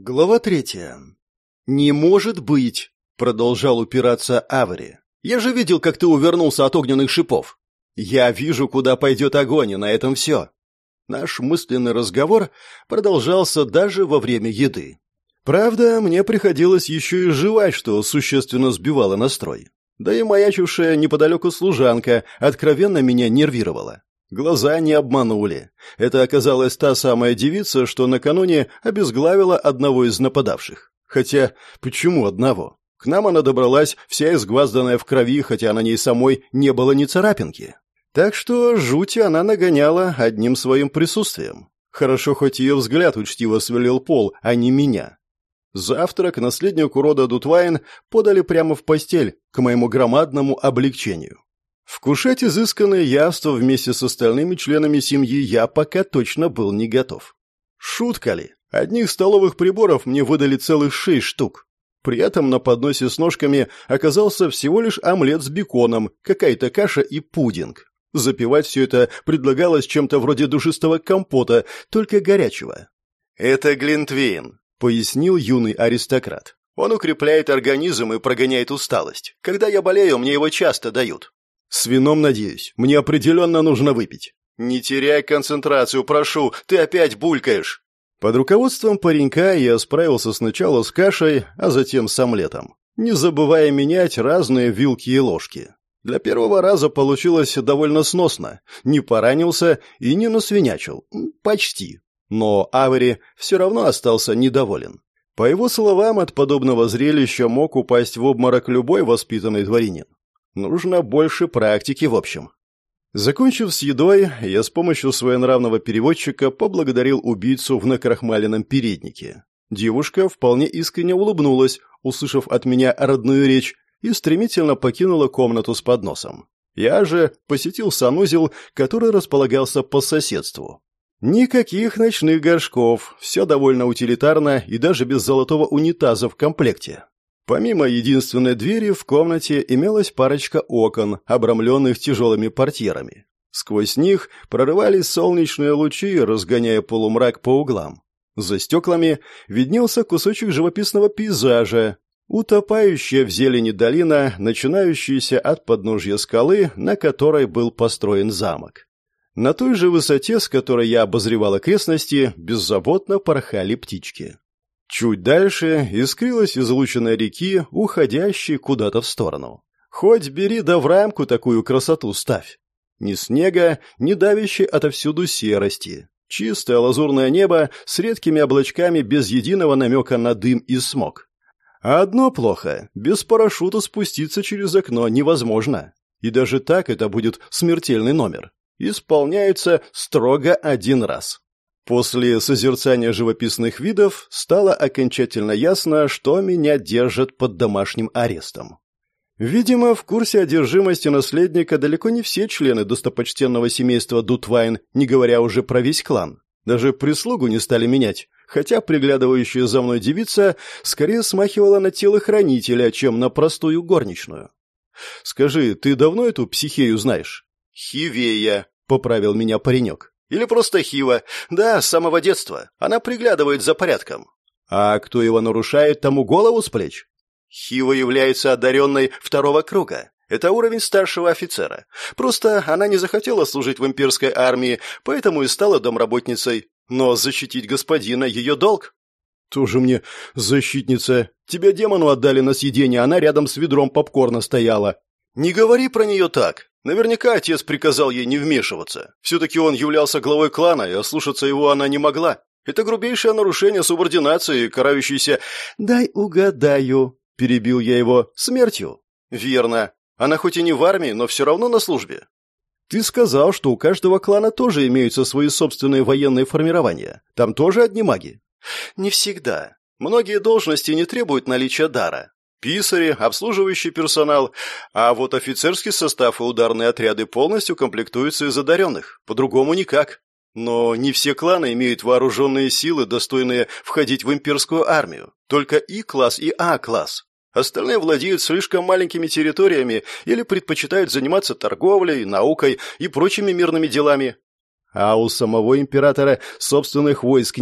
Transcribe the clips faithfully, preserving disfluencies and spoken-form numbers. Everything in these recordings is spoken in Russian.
Глава третья. «Не может быть!» — продолжал упираться Авари. «Я же видел, как ты увернулся от огненных шипов. Я вижу, куда пойдет огонь, и на этом все». Наш мысленный разговор продолжался даже во время еды. Правда, мне приходилось еще и жевать, что существенно сбивало настрой. Да и маячившая неподалеку служанка откровенно меня нервировала. Глаза не обманули. Это оказалась та самая девица, что накануне обезглавила одного из нападавших. Хотя, почему одного? К нам она добралась, вся изгвазданная в крови, хотя на ней самой не было ни царапинки. Так что жути она нагоняла одним своим присутствием. Хорошо, хоть ее взгляд учтиво сверлил пол, а не меня. Завтрак наследнику рода Дутвайн подали прямо в постель, к моему громадному облегчению. Вкушать изысканное явство вместе с остальными членами семьи я пока точно был не готов. Шутка ли? Одних столовых приборов мне выдали целых шесть штук. При этом на подносе с ножками оказался всего лишь омлет с беконом, какая-то каша и пудинг. Запивать все это предлагалось чем-то вроде душистого компота, только горячего. «Это глинтвейн», — пояснил юный аристократ. «Он укрепляет организм и прогоняет усталость. Когда я болею, мне его часто дают». «С вином, надеюсь. Мне определенно нужно выпить». «Не теряй концентрацию, прошу, ты опять булькаешь». Под руководством паренька я справился сначала с кашей, а затем с омлетом, не забывая менять разные вилки и ложки. Для первого раза получилось довольно сносно. Не поранился и не насвинячил. Почти. Но Авари все равно остался недоволен. По его словам, от подобного зрелища мог упасть в обморок любой воспитанный дворянин. Нужно больше практики, в общем. Закончив с едой, я с помощью своенравного переводчика поблагодарил убийцу в накрахмаленном переднике. Девушка вполне искренне улыбнулась, услышав от меня родную речь, и стремительно покинула комнату с подносом. Я же посетил санузел, который располагался по соседству. Никаких ночных горшков, все довольно утилитарно и даже без золотого унитаза в комплекте. Помимо единственной двери в комнате имелась парочка окон, обрамленных тяжелыми портьерами. Сквозь них прорывались солнечные лучи, разгоняя полумрак по углам. За стеклами виднелся кусочек живописного пейзажа, утопающая в зелени долина, начинающаяся от подножья скалы, на которой был построен замок. На той же высоте, с которой я обозревал окрестности, беззаботно порхали птички. Чуть дальше искрилась излучина реки, уходящей куда-то в сторону. Хоть бери да в рамку такую красоту ставь. Ни снега, ни давящей отовсюду серости. Чистое лазурное небо с редкими облачками без единого намека на дым и смог. А одно плохо – без парашюта спуститься через окно невозможно. И даже так это будет смертельный номер. Исполняется строго один раз. После созерцания живописных видов стало окончательно ясно, что меня держат под домашним арестом. Видимо, в курсе одержимости наследника далеко не все члены достопочтенного семейства Дутвайн, не говоря уже про весь клан. Даже прислугу не стали менять, хотя приглядывающая за мной девица скорее смахивала на телохранителя, чем на простую горничную. «Скажи, ты давно эту психею знаешь?» «Хивея», — поправил меня паренек. Или просто Хива. Да, с самого детства. Она приглядывает за порядком. А кто его нарушает, тому голову с плеч? Хива является одаренной второго круга. Это уровень старшего офицера. Просто она не захотела служить в имперской армии, поэтому и стала домработницей. Но защитить господина — ее долг. Тоже мне защитница. Тебя демону отдали на съедение, она рядом с ведром попкорна стояла. Не говори про нее так. Наверняка отец приказал ей не вмешиваться. Все-таки он являлся главой клана, и ослушаться его она не могла. Это грубейшее нарушение субординации, карающееся... «Дай угадаю», — перебил я его, — «смертью». «Верно. Она хоть и не в армии, но все равно на службе». «Ты сказал, что у каждого клана тоже имеются свои собственные военные формирования. Там тоже одни маги?» «Не всегда. Многие должности не требуют наличия дара. Писари, обслуживающий персонал, а вот офицерский состав и ударные отряды полностью комплектуются из одаренных, по-другому никак. Но не все кланы имеют вооруженные силы, достойные входить в имперскую армию, только И-класс и А-класс. Остальные владеют слишком маленькими территориями или предпочитают заниматься торговлей, наукой и прочими мирными делами. А у самого императора собственных войск нет?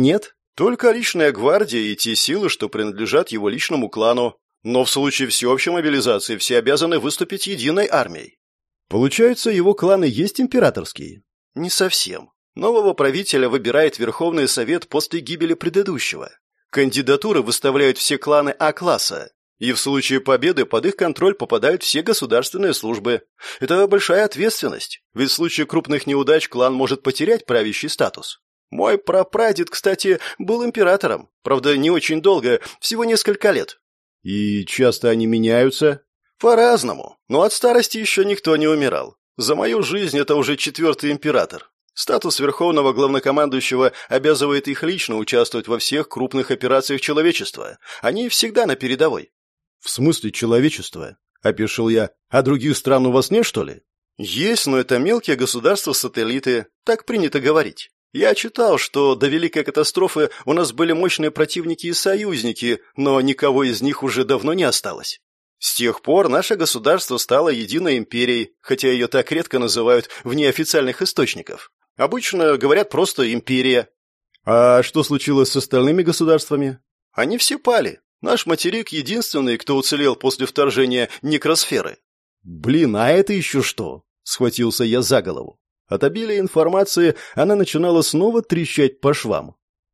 Только личная гвардия и те силы, что принадлежат его личному клану. Но в случае всеобщей мобилизации все обязаны выступить единой армией. Получается, его клан и есть императорский? Не совсем. Нового правителя выбирает Верховный Совет после гибели предыдущего. Кандидатуры выставляют все кланы А-класса. И в случае победы под их контроль попадают все государственные службы. Это большая ответственность, ведь в случае крупных неудач клан может потерять правящий статус. Мой прапрадед, кстати, был императором. Правда, не очень долго, всего несколько лет. И часто они меняются? По-разному, но от старости еще никто не умирал. За мою жизнь это уже четвертый император. Статус верховного главнокомандующего обязывает их лично участвовать во всех крупных операциях человечества. Они всегда на передовой. «В смысле человечества?» – опешил я. «А других стран у вас нет, что ли?» «Есть, но это мелкие государства-сателлиты. Так принято говорить. Я читал, что до Великой катастрофы у нас были мощные противники и союзники, но никого из них уже давно не осталось. С тех пор наше государство стало единой империей, хотя ее так редко называют в неофициальных источниках. Обычно говорят просто «империя». А что случилось с остальными государствами? Они все пали. Наш материк единственный, кто уцелел после вторжения некросферы. Блин, а это еще что? Схватился я за голову. От обилия информации она начинала снова трещать по швам.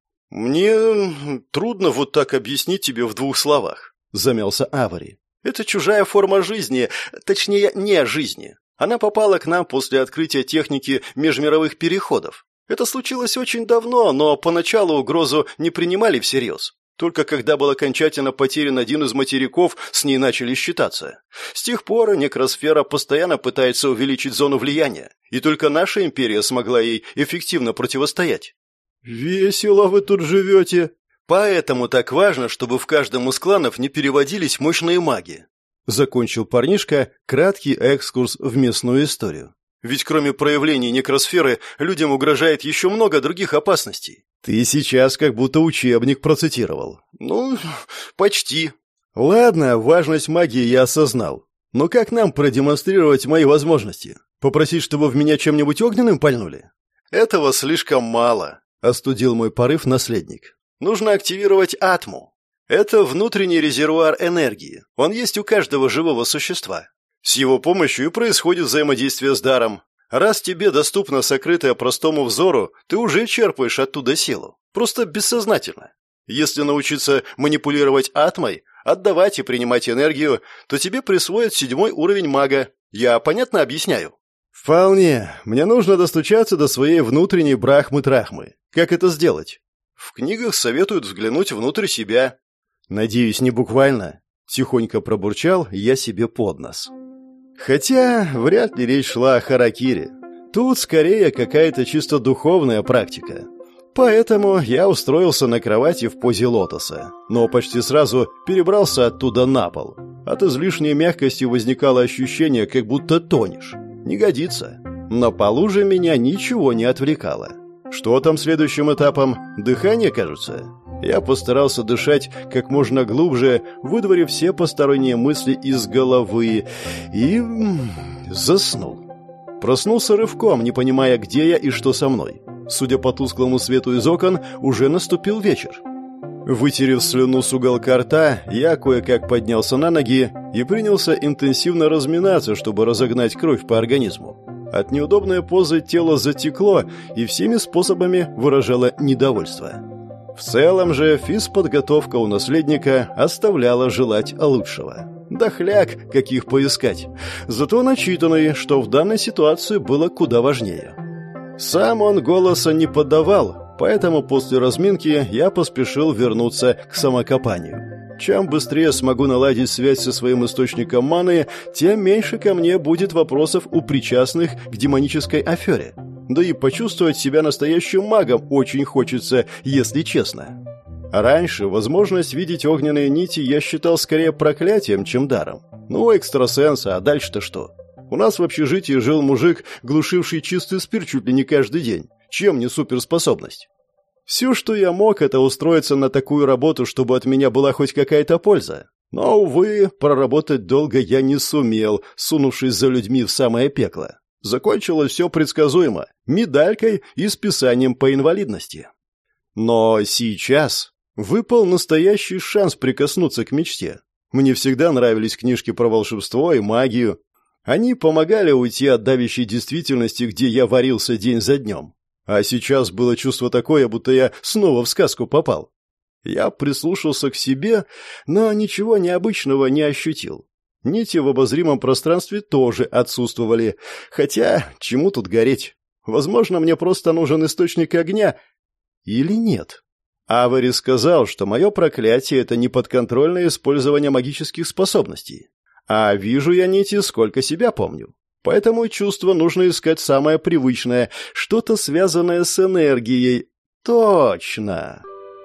Мне трудно вот так объяснить тебе в двух словах, замялся Авари. Это чужая форма жизни, точнее, не жизни. Она попала к нам после открытия техники межмировых переходов. Это случилось очень давно, но поначалу угрозу не принимали всерьез. Только когда был окончательно потерян один из материков, с ней начали считаться. С тех пор некросфера постоянно пытается увеличить зону влияния, и только наша империя смогла ей эффективно противостоять. «Весело вы тут живете!» «Поэтому так важно, чтобы в каждом из кланов не переводились мощные маги», закончил парнишка краткий экскурс в местную историю. «Ведь кроме проявлений некросферы, людям угрожает еще много других опасностей». «Ты сейчас как будто учебник процитировал». «Ну, почти». «Ладно, важность магии я осознал. Но как нам продемонстрировать мои возможности? Попросить, чтобы в меня чем-нибудь огненным пальнули?» «Этого слишком мало», — остудил мой порыв наследник. «Нужно активировать атму. Это внутренний резервуар энергии. Он есть у каждого живого существа. С его помощью и происходит взаимодействие с даром. Раз тебе доступно сокрытое простому взору, ты уже черпаешь оттуда силу. Просто бессознательно. Если научиться манипулировать атмой, отдавать и принимать энергию, то тебе присвоят седьмой уровень мага. Я понятно объясняю?» «Вполне. Мне нужно достучаться до своей внутренней брахмы-трахмы. Как это сделать?» «В книгах советуют взглянуть внутрь себя». «Надеюсь, не буквально?» Тихонько пробурчал я себе под нос. Хотя вряд ли речь шла о харакири. Тут скорее какая-то чисто духовная практика. Поэтому я устроился на кровати в позе лотоса, но почти сразу перебрался оттуда на пол. От излишней мягкости возникало ощущение, как будто тонешь. Не годится. На полу же меня ничего не отвлекало. Что там следующим этапом? Дыхание, кажется? Я постарался дышать как можно глубже, выдворив все посторонние мысли из головы, и заснул. Проснулся рывком, не понимая, где я и что со мной. Судя по тусклому свету из окон, уже наступил вечер. Вытерев слюну с уголка рта, я кое-как поднялся на ноги и принялся интенсивно разминаться, чтобы разогнать кровь по организму. От неудобной позы тело затекло и всеми способами выражало недовольство. В целом же физподготовка у наследника оставляла желать лучшего. Дохляк, каких поискать. Зато начитанный, что в данной ситуации было куда важнее. Сам он голоса не подавал, поэтому после разминки я поспешил вернуться к самокопанию. Чем быстрее смогу наладить связь со своим источником маны, тем меньше ко мне будет вопросов у причастных к демонической афере. Да и почувствовать себя настоящим магом очень хочется, если честно. Раньше возможность видеть огненные нити я считал скорее проклятием, чем даром. Ну, экстрасенс, а дальше-то что? У нас в общежитии жил мужик, глушивший чистый спирт чуть ли не каждый день. Чем не суперспособность? Все, что я мог, это устроиться на такую работу, чтобы от меня была хоть какая-то польза. Но, увы, проработать долго я не сумел, сунувшись за людьми в самое пекло. Закончилось все предсказуемо – медалькой и списанием по инвалидности. Но сейчас выпал настоящий шанс прикоснуться к мечте. Мне всегда нравились книжки про волшебство и магию. Они помогали уйти от давящей действительности, где я варился день за днем. А сейчас было чувство такое, будто я снова в сказку попал. Я прислушался к себе, но ничего необычного не ощутил. Нити в обозримом пространстве тоже отсутствовали. Хотя, чему тут гореть? Возможно, мне просто нужен источник огня. Или нет? Авари сказал, что мое проклятие — это неподконтрольное использование магических способностей. А вижу я нити, сколько себя помню. Поэтому чувство нужно искать самое привычное, что-то связанное с энергией. Точно!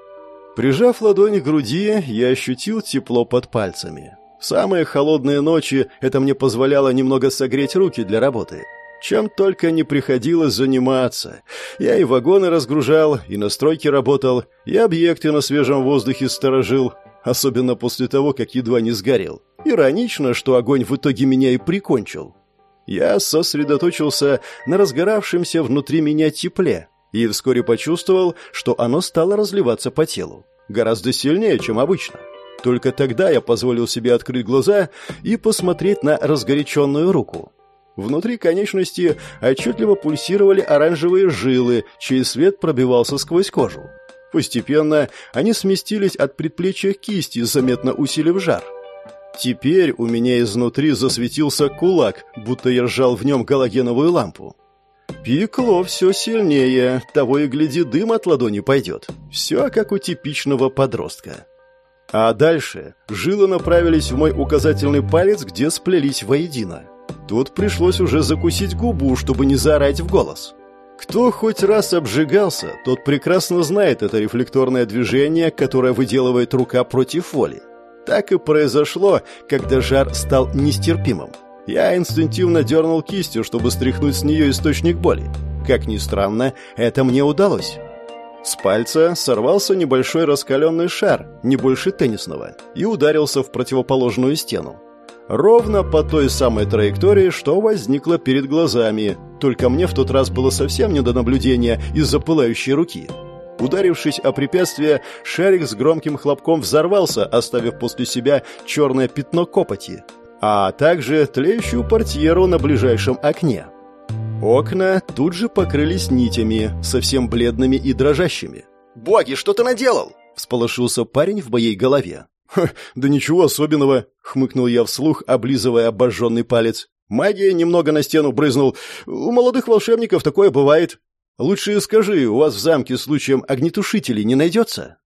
Прижав ладонь к груди, я ощутил тепло под пальцами. В самые холодные ночи это мне позволяло немного согреть руки для работы. Чем только не приходилось заниматься. Я и вагоны разгружал, и на стройке работал, и объекты на свежем воздухе сторожил, особенно после того, как едва не сгорел. Иронично, что огонь в итоге меня и прикончил. Я сосредоточился на разгоравшемся внутри меня тепле и вскоре почувствовал, что оно стало разливаться по телу. Гораздо сильнее, чем обычно. Только тогда я позволил себе открыть глаза и посмотреть на разгоряченную руку. Внутри конечности отчетливо пульсировали оранжевые жилы, чей свет пробивался сквозь кожу. Постепенно они сместились от предплечья к кисти, заметно усилив жар. Теперь у меня изнутри засветился кулак, будто я сжал в нем галогеновую лампу. Пекло все сильнее, того и гляди, дым от ладони пойдет. Все как у типичного подростка. А дальше жилы направились в мой указательный палец, где сплелись воедино. Тут пришлось уже закусить губу, чтобы не заорать в голос. Кто хоть раз обжигался, тот прекрасно знает это рефлекторное движение, которое выделывает рука против воли. Так и произошло, когда жар стал нестерпимым. Я инстинктивно дернул кистью, чтобы стряхнуть с нее источник боли. Как ни странно, это мне удалось. С пальца сорвался небольшой раскаленный шар, не больше теннисного, и ударился в противоположную стену. Ровно по той самой траектории, что возникло перед глазами, только мне в тот раз было совсем не до наблюдения из-за пылающей руки. Ударившись о препятствие, шарик с громким хлопком взорвался, оставив после себя черное пятно копоти, а также тлеющую портьеру на ближайшем окне. Окна тут же покрылись нитями, совсем бледными и дрожащими. «Боги, что ты наделал?» — всполошился парень в моей голове. «Да ничего особенного», — хмыкнул я вслух, облизывая обожженный палец. «Магия немного на стену брызнул. У молодых волшебников такое бывает. Лучше скажи, у вас в замке случаем огнетушителей не найдется?»